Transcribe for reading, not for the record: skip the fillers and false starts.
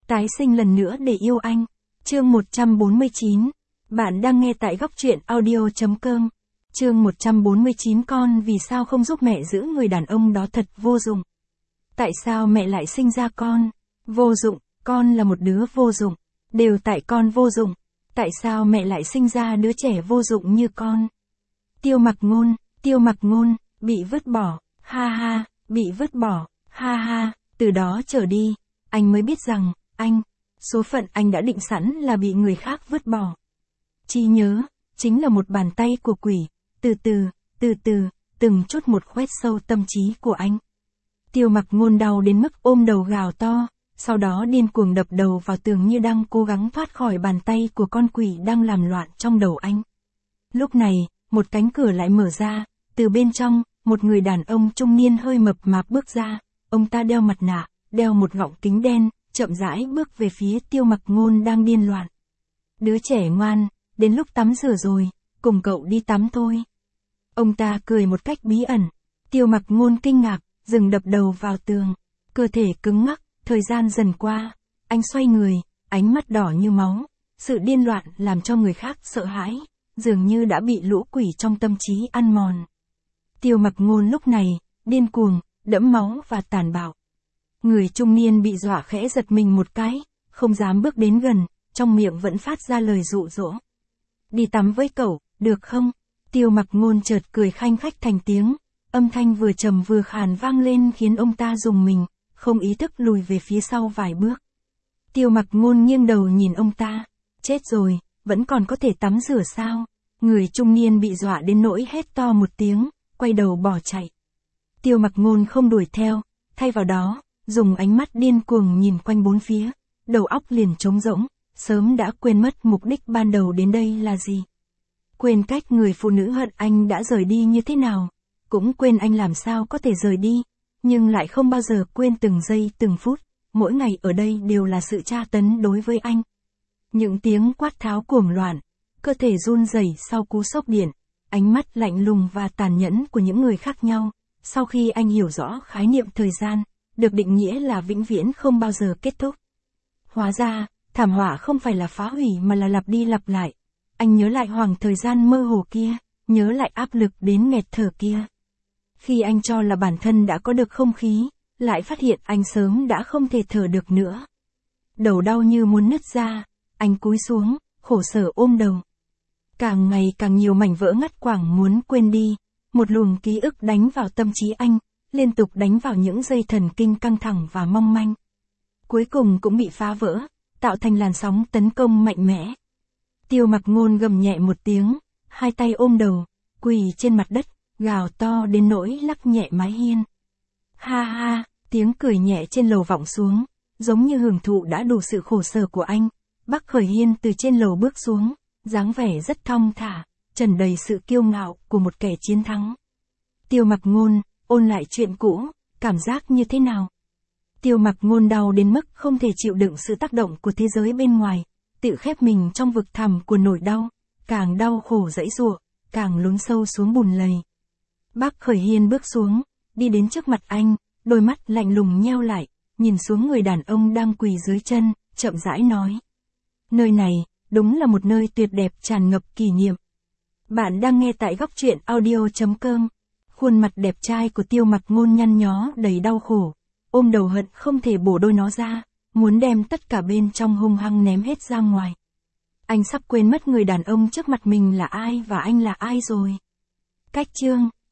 Tái sinh lần nữa để yêu anh. Chương 149. Bạn đang nghe tại góc truyện audio.com. Chương 149. Con vì sao không giúp mẹ giữ người đàn ông đó thật vô dụng. Tại sao mẹ lại sinh ra con? Vô dụng, con là một đứa vô dụng. Đều tại con vô dụng. Tại sao mẹ lại sinh ra đứa trẻ vô dụng như con? Tiêu Mặc Ngôn, bị vứt bỏ, ha ha, bị vứt bỏ, ha ha, từ đó trở đi, anh mới biết rằng, số phận anh đã định sẵn là bị người khác vứt bỏ. Trí nhớ, chính là một bàn tay của quỷ, từ từ, từng chút một khoét sâu tâm trí của anh. Tiêu Mặc Ngôn đau đến mức ôm đầu gào to, sau đó điên cuồng đập đầu vào tường như đang cố gắng thoát khỏi bàn tay của con quỷ đang làm loạn trong đầu anh. Lúc này, một cánh cửa lại mở ra, từ bên trong, một người đàn ông trung niên hơi mập mạp bước ra, ông ta đeo mặt nạ, đeo một gọng kính đen, chậm rãi bước về phía Tiêu Mặc Ngôn đang điên loạn. Đứa trẻ ngoan, đến lúc tắm rửa rồi, cùng cậu đi tắm thôi. Ông ta cười một cách bí ẩn. Tiêu Mặc Ngôn kinh ngạc, dừng đập đầu vào tường, cơ thể cứng ngắc, thời gian dần qua, anh xoay người, ánh mắt đỏ như máu, sự điên loạn làm cho người khác sợ hãi, dường như đã bị lũ quỷ trong tâm trí ăn mòn. Tiêu Mặc Ngôn lúc này, điên cuồng, đẫm máu và tàn bạo. Người trung niên bị dọa khẽ giật mình một cái, không dám bước đến gần, trong miệng vẫn phát ra lời dụ dỗ. Đi tắm với cậu, được không? Tiêu Mặc Ngôn chợt cười khanh khách thành tiếng, âm thanh vừa trầm vừa khàn vang lên khiến ông ta rùng mình, không ý thức lùi về phía sau vài bước. Tiêu Mặc Ngôn nghiêng đầu nhìn ông ta, chết rồi, vẫn còn có thể tắm rửa sao? Người trung niên bị dọa đến nỗi hét to một tiếng, quay đầu bỏ chạy. Tiêu Mặc Ngôn không đuổi theo, thay vào đó, dùng ánh mắt điên cuồng nhìn quanh bốn phía, đầu óc liền trống rỗng, sớm đã quên mất mục đích ban đầu đến đây là gì. Quên cách người phụ nữ hận anh đã rời đi như thế nào, cũng quên anh làm sao có thể rời đi, nhưng lại không bao giờ quên từng giây từng phút, mỗi ngày ở đây đều là sự tra tấn đối với anh. Những tiếng quát tháo cuồng loạn, cơ thể run rẩy sau cú sốc điện, ánh mắt lạnh lùng và tàn nhẫn của những người khác nhau, sau khi anh hiểu rõ khái niệm thời gian, được định nghĩa là vĩnh viễn không bao giờ kết thúc. Hóa ra, thảm họa không phải là phá hủy mà là lặp đi lặp lại. Anh nhớ lại khoảng thời gian mơ hồ kia, nhớ lại áp lực đến nghẹt thở kia. Khi anh cho là bản thân đã có được không khí, lại phát hiện anh sớm đã không thể thở được nữa. Đầu đau như muốn nứt ra, anh cúi xuống, khổ sở ôm đầu. Càng ngày càng nhiều mảnh vỡ ngắt quãng muốn quên đi, một luồng ký ức đánh vào tâm trí anh, liên tục đánh vào những dây thần kinh căng thẳng và mong manh. Cuối cùng cũng bị phá vỡ, tạo thành làn sóng tấn công mạnh mẽ. Tiêu Mặc Ngôn gầm nhẹ một tiếng, hai tay ôm đầu, quỳ trên mặt đất, gào to đến nỗi lắc nhẹ mái hiên. Ha ha, tiếng cười nhẹ trên lầu vọng xuống, giống như hưởng thụ đã đủ sự khổ sở của anh. Bác Khởi Hiên từ trên lầu bước xuống, dáng vẻ rất thong thả, tràn đầy sự kiêu ngạo của một kẻ chiến thắng. Tiêu Mặc Ngôn, ôn lại chuyện cũ, cảm giác như thế nào? Tiêu Mặc Ngôn đau đến mức không thể chịu đựng sự tác động của thế giới bên ngoài, tự khép mình trong vực thẳm của nỗi đau, càng đau khổ giãy giụa, càng lún sâu xuống bùn lầy. Bác Khởi Hiên bước xuống, đi đến trước mặt anh, đôi mắt lạnh lùng nheo lại, nhìn xuống người đàn ông đang quỳ dưới chân, chậm rãi nói. Nơi này, đúng là một nơi tuyệt đẹp tràn ngập kỷ niệm. Bạn đang nghe tại góc truyện audio.com. Khuôn mặt đẹp trai của Tiêu Mặc Ngôn nhăn nhó đầy đau khổ, ôm đầu hận không thể bổ đôi nó ra, muốn đem tất cả bên trong hung hăng ném hết ra ngoài. Anh sắp quên mất người đàn ông trước mặt mình là ai và anh là ai rồi. Cách chương